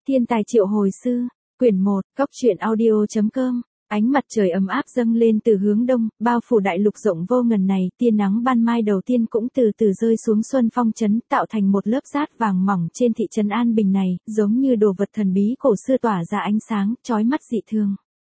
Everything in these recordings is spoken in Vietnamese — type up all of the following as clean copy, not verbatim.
Thiên tài triệu hồi sư, quyển 1, góc truyện audio.com. Ánh mặt trời ấm áp dâng lên từ hướng đông, bao phủ đại lục rộng vô ngần này, tia nắng ban mai đầu tiên cũng từ từ rơi xuống Xuân Phong trấn, tạo thành một lớp dát vàng mỏng trên thị trấn An Bình này, giống như đồ vật thần bí cổ xưa tỏa ra ánh sáng, chói mắt dị thường.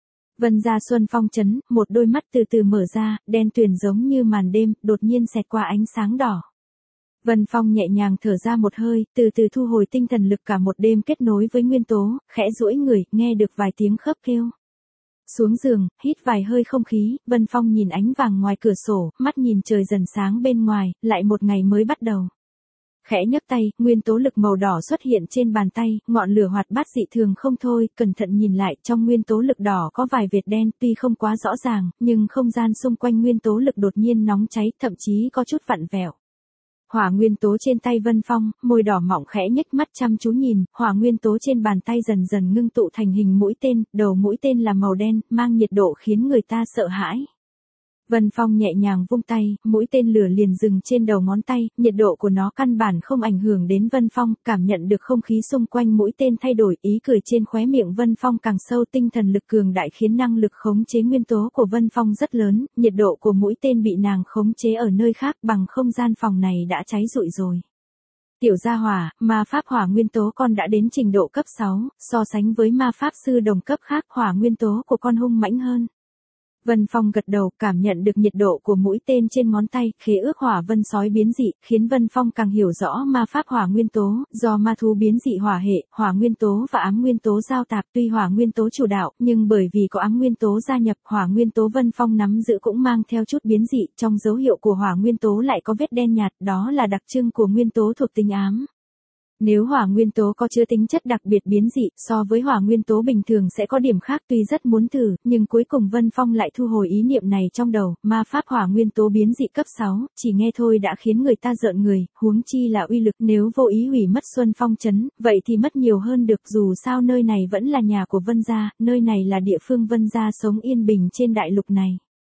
Vân ra Xuân Phong trấn, một đôi mắt từ từ mở ra, đen tuyền giống như màn đêm, đột nhiên xẹt qua ánh sáng đỏ. Vân Phong nhẹ nhàng thở ra một hơi, từ từ thu hồi tinh thần lực, cả một đêm kết nối với nguyên tố, khẽ duỗi người, nghe được vài tiếng khớp kêu. Xuống giường, hít vài hơi không khí, Vân Phong nhìn ánh vàng ngoài cửa sổ, mắt nhìn trời dần sáng bên ngoài, lại một ngày mới bắt đầu. Khẽ nhấc tay, nguyên tố lực màu đỏ xuất hiện trên bàn tay, ngọn lửa hoạt bát dị thường không thôi, cẩn thận nhìn lại, trong nguyên tố lực đỏ có vài vệt đen, tuy không quá rõ ràng, nhưng không gian xung quanh nguyên tố lực đột nhiên nóng cháy, thậm chí có chút vặn vẹo. Hỏa nguyên tố trên tay Vân Phong, môi đỏ mọng khẽ nhếch mắt chăm chú nhìn, hỏa nguyên tố trên bàn tay dần dần ngưng tụ thành hình mũi tên, đầu mũi tên là màu đen, mang nhiệt độ khiến người ta sợ hãi. Vân Phong nhẹ nhàng vung tay, mũi tên lửa liền dừng trên đầu ngón tay, nhiệt độ của nó căn bản không ảnh hưởng đến Vân Phong, cảm nhận được không khí xung quanh mũi tên thay đổi, ý cười trên khóe miệng Vân Phong càng sâu, tinh thần lực cường đại khiến năng lực khống chế nguyên tố của Vân Phong rất lớn, nhiệt độ của mũi tên bị nàng khống chế ở nơi khác, bằng không gian phòng này đã cháy rụi rồi. Tiểu gia hỏa, ma pháp hỏa nguyên tố con đã đến trình độ cấp 6, so sánh với ma pháp sư đồng cấp khác, hỏa nguyên tố của con hung mãnh hơn. Vân Phong gật đầu, cảm nhận được nhiệt độ của mũi tên trên ngón tay, khế ước hỏa vân sói biến dị, khiến Vân Phong càng hiểu rõ ma pháp hỏa nguyên tố, do ma thú biến dị hỏa hệ, hỏa nguyên tố và ám nguyên tố giao tạp, tuy hỏa nguyên tố chủ đạo, nhưng bởi vì có ám nguyên tố gia nhập, hỏa nguyên tố Vân Phong nắm giữ cũng mang theo chút biến dị, trong dấu hiệu của hỏa nguyên tố lại có vết đen nhạt, đó là đặc trưng của nguyên tố thuộc tính ám. Nếu hỏa nguyên tố có chứa tính chất đặc biệt biến dị, so với hỏa nguyên tố bình thường sẽ có điểm khác, tuy rất muốn thử, nhưng cuối cùng Vân Phong lại thu hồi ý niệm này trong đầu, ma pháp hỏa nguyên tố biến dị cấp 6, chỉ nghe thôi đã khiến người ta rợn người, huống chi là uy lực, nếu vô ý hủy mất Xuân Phong trấn, vậy thì mất nhiều hơn được, dù sao nơi này vẫn là nhà của Vân gia, nơi này là địa phương Vân gia sống yên bình trên đại lục này.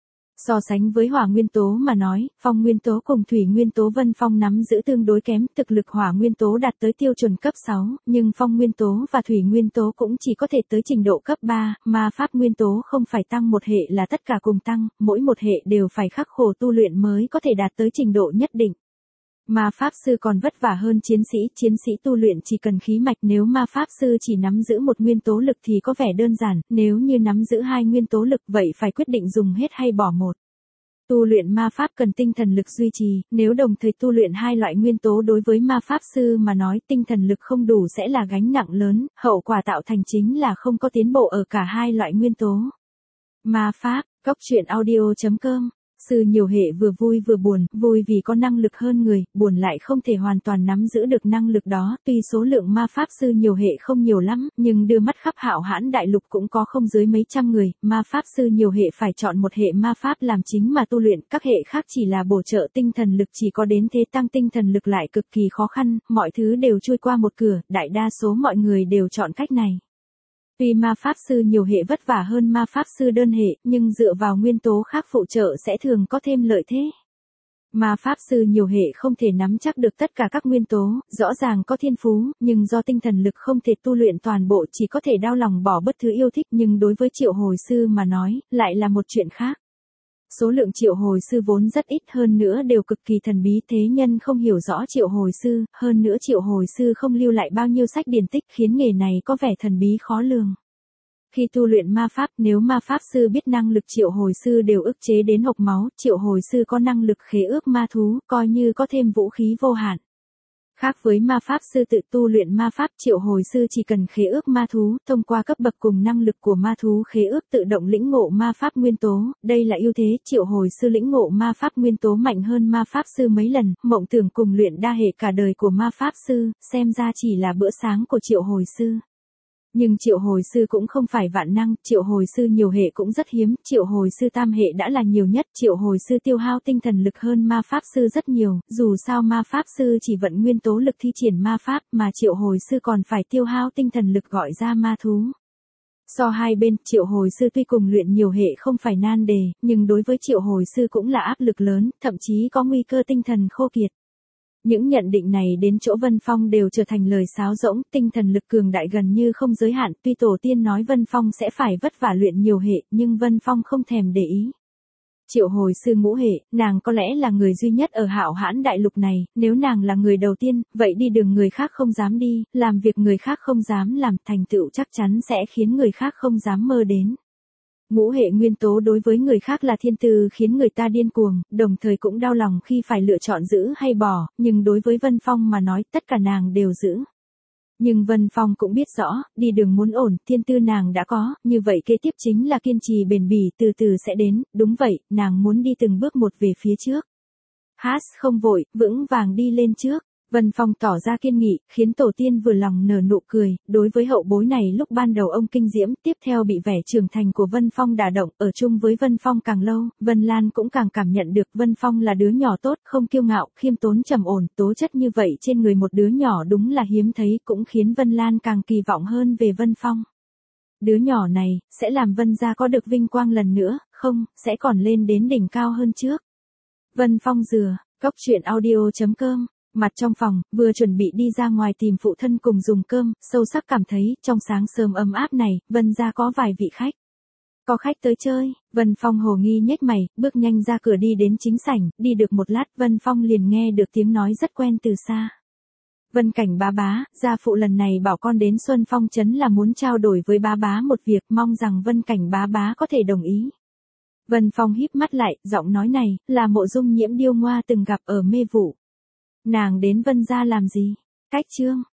So sánh với hỏa nguyên tố mà nói, phong nguyên tố cùng thủy nguyên tố Vân Phong nắm giữ tương đối kém, thực lực hỏa nguyên tố đạt tới tiêu chuẩn cấp 6, nhưng phong nguyên tố và thủy nguyên tố cũng chỉ có thể tới trình độ cấp 3, mà pháp nguyên tố không phải tăng một hệ là tất cả cùng tăng, mỗi một hệ đều phải khắc khổ tu luyện mới có thể đạt tới trình độ nhất định. Ma pháp sư còn vất vả hơn chiến sĩ tu luyện chỉ cần khí mạch, nếu ma pháp sư chỉ nắm giữ một nguyên tố lực thì có vẻ đơn giản, nếu như nắm giữ hai nguyên tố lực vậy phải quyết định dùng hết hay bỏ một. Tu luyện ma pháp cần tinh thần lực duy trì, nếu đồng thời tu luyện hai loại nguyên tố đối với ma pháp sư mà nói tinh thần lực không đủ sẽ là gánh nặng lớn, hậu quả tạo thành chính là không có tiến bộ ở cả hai loại nguyên tố. Ma pháp, góc truyện audio.com. Sư nhiều hệ vừa vui vừa buồn, vui vì có năng lực hơn người, buồn lại không thể hoàn toàn nắm giữ được năng lực đó, tuy số lượng ma pháp sư nhiều hệ không nhiều lắm, nhưng đưa mắt khắp Hạo Hãn đại lục cũng có không dưới mấy trăm người, ma pháp sư nhiều hệ phải chọn một hệ ma pháp làm chính mà tu luyện, các hệ khác chỉ là bổ trợ tinh thần lực, chỉ có đến thế tăng tinh thần lực lại cực kỳ khó khăn, mọi thứ đều trôi qua một cửa, đại đa số mọi người đều chọn cách này. Tuy ma pháp sư nhiều hệ vất vả hơn ma pháp sư đơn hệ, nhưng dựa vào nguyên tố khác phụ trợ sẽ thường có thêm lợi thế. Ma pháp sư nhiều hệ không thể nắm chắc được tất cả các nguyên tố, rõ ràng có thiên phú, nhưng do tinh thần lực không thể tu luyện toàn bộ, chỉ có thể đau lòng bỏ bất thứ yêu thích, nhưng đối với triệu hồi sư mà nói, lại là một chuyện khác. Số lượng triệu hồi sư vốn rất ít, hơn nữa đều cực kỳ thần bí, thế nhân không hiểu rõ triệu hồi sư, hơn nữa triệu hồi sư không lưu lại bao nhiêu sách điển tích, khiến nghề này có vẻ thần bí khó lường. Khi tu luyện ma pháp, nếu ma pháp sư biết năng lực triệu hồi sư đều ức chế đến hộc máu, triệu hồi sư có năng lực khế ước ma thú, coi như có thêm vũ khí vô hạn. Khác với ma pháp sư tự tu luyện ma pháp, triệu hồi sư chỉ cần khế ước ma thú, thông qua cấp bậc cùng năng lực của ma thú khế ước tự động lĩnh ngộ ma pháp nguyên tố, đây là ưu thế, triệu hồi sư lĩnh ngộ ma pháp nguyên tố mạnh hơn ma pháp sư mấy lần, mộng tưởng cùng luyện đa hệ cả đời của ma pháp sư, xem ra chỉ là bữa sáng của triệu hồi sư. Nhưng triệu hồi sư cũng không phải vạn năng, triệu hồi sư nhiều hệ cũng rất hiếm, triệu hồi sư tam hệ đã là nhiều nhất, triệu hồi sư tiêu hao tinh thần lực hơn ma pháp sư rất nhiều, dù sao ma pháp sư chỉ vận nguyên tố lực thi triển ma pháp, mà triệu hồi sư còn phải tiêu hao tinh thần lực gọi ra ma thú. So hai bên, triệu hồi sư tuy cùng luyện nhiều hệ không phải nan đề, nhưng đối với triệu hồi sư cũng là áp lực lớn, thậm chí có nguy cơ tinh thần khô kiệt. Những nhận định này đến chỗ Vân Phong đều trở thành lời sáo rỗng, tinh thần lực cường đại gần như không giới hạn, tuy tổ tiên nói Vân Phong sẽ phải vất vả luyện nhiều hệ, nhưng Vân Phong không thèm để ý. Triệu hồi sư ngũ hệ, nàng có lẽ là người duy nhất ở Hạo Hãn đại lục này, nếu nàng là người đầu tiên, vậy đi đường người khác không dám đi, làm việc người khác không dám làm, thành tựu chắc chắn sẽ khiến người khác không dám mơ đến. Ngũ hệ nguyên tố đối với người khác là thiên tư khiến người ta điên cuồng, đồng thời cũng đau lòng khi phải lựa chọn giữ hay bỏ, nhưng đối với Vân Phong mà nói tất cả nàng đều giữ. Nhưng Vân Phong cũng biết rõ, đi đường muốn ổn, thiên tư nàng đã có, như vậy kế tiếp chính là kiên trì bền bỉ từ từ sẽ đến, đúng vậy, nàng muốn đi từng bước một về phía trước. Không vội, vững vàng đi lên trước. Vân Phong tỏ ra kiên nghị, khiến tổ tiên vừa lòng nở nụ cười, đối với hậu bối này lúc ban đầu ông kinh diễm, tiếp theo bị vẻ trưởng thành của Vân Phong đả động, ở chung với Vân Phong càng lâu, Vân Lan cũng càng cảm nhận được Vân Phong là đứa nhỏ tốt, không kiêu ngạo, khiêm tốn trầm ổn, tố chất như vậy trên người một đứa nhỏ đúng là hiếm thấy, cũng khiến Vân Lan càng kỳ vọng hơn về Vân Phong. Đứa nhỏ này, sẽ làm Vân gia có được vinh quang lần nữa, không, sẽ còn lên đến đỉnh cao hơn trước. Vân Phong dừa, cốc truyện audio.com. Mặt trong phòng, vừa chuẩn bị đi ra ngoài tìm phụ thân cùng dùng cơm, sâu sắc cảm thấy, trong sáng sớm ấm áp này, Vân gia có vài vị khách. Có khách tới chơi, Vân Phong hồ nghi nhếch mày, bước nhanh ra cửa đi đến chính sảnh, đi được một lát, Vân Phong liền nghe được tiếng nói rất quen từ xa. Vân Cảnh bá bá, gia phụ lần này bảo con đến Xuân Phong trấn là muốn trao đổi với bá bá một việc, mong rằng Vân Cảnh bá bá có thể đồng ý. Vân Phong híp mắt lại, giọng nói này, là Mộ Dung Nhiễm Điêu Ngoa từng gặp ở Mê Vụ. Nàng đến Vân gia làm gì? Cách chương.